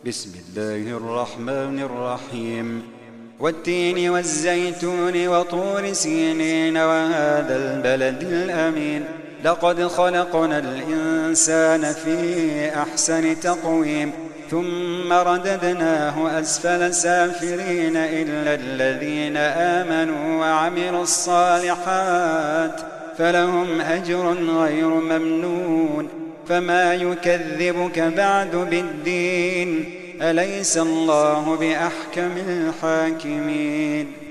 بسم الله الرحمن الرحيم والتين والزيتون وطور سينين وهذا البلد الأمين لقد خلقنا الإنسان في أحسن تقويم ثم رددناه أسفل سافلين إلا الذين آمنوا وعملوا الصالحات فلهم أجر غير ممنون فما يكذبك بعد بالدين أليس الله بأحكم الحاكمين